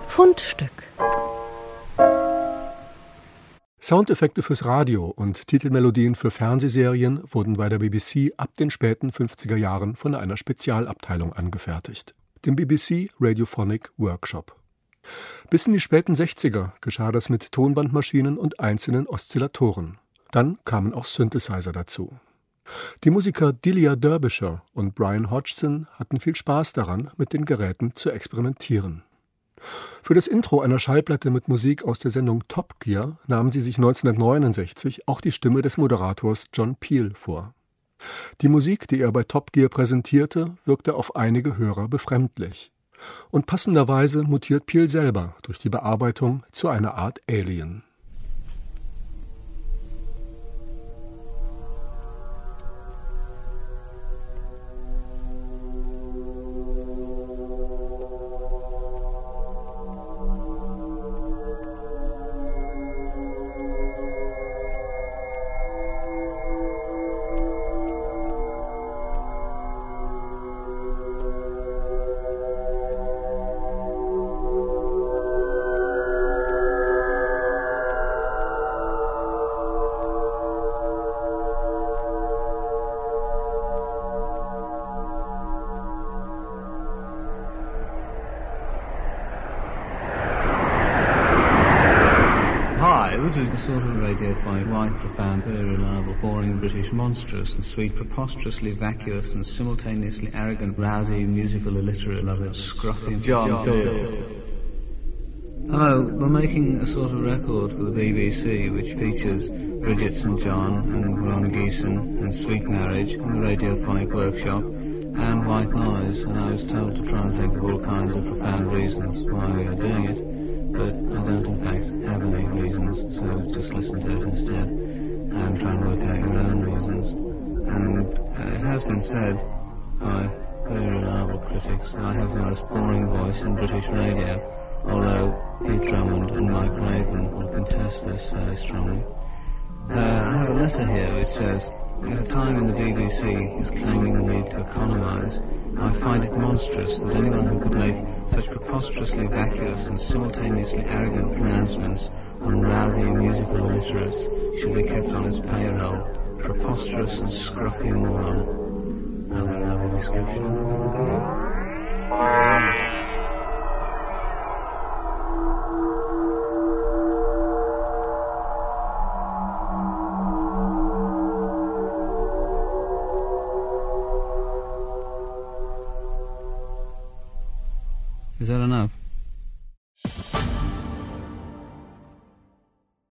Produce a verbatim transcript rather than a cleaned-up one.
Fundstück. Soundeffekte fürs Radio und Titelmelodien für Fernsehserien wurden bei der B B C ab den späten fünfziger Jahren von einer Spezialabteilung angefertigt, dem B B C Radiophonic Workshop. Bis in die späten sechziger geschah das mit Tonbandmaschinen und einzelnen Oszillatoren. Dann kamen auch Synthesizer dazu. Die Musiker Delia Derbyshire und Brian Hodgson hatten viel Spaß daran, mit den Geräten zu experimentieren. Für das Intro einer Schallplatte mit Musik aus der Sendung Top Gear nahmen sie sich neunzehnhundertneunundsechzig auch die Stimme des Moderators John Peel vor. Die Musik, die er bei Top Gear präsentierte, wirkte auf einige Hörer befremdlich. Und passenderweise mutiert Peel selber durch die Bearbeitung zu einer Art Alien. This is the sort of radiophonic, white, profound, very reliable, boring, British, monstrous and sweet, preposterously vacuous and simultaneously arrogant, rowdy, musical, illiterate, loving, scruffy John Peel. Hello, we're making a sort of record for the B B C which features Bridget St John and Ron Geeson and Sweet Marriage and the Radiophonic Workshop and White Noise, and I was told to try and think of all kinds of profound reasons why we are doing it. But I don't in fact have any reasons, so just listen to it instead and try and work out your own reasons. And uh, it has been said by very reliable critics that I have the most boring voice in British radio, although Pete Drummond and Mike Raven will contest this very strongly. Uh, I have a letter here which says, at a time when the B B C is claiming the need to economise, I find it monstrous that anyone who could make such preposterously vacuous and simultaneously arrogant pronouncements on rowdy musical illiterates should be kept on its payroll. Preposterous and scruffy moron. Have another description of the Is that enough?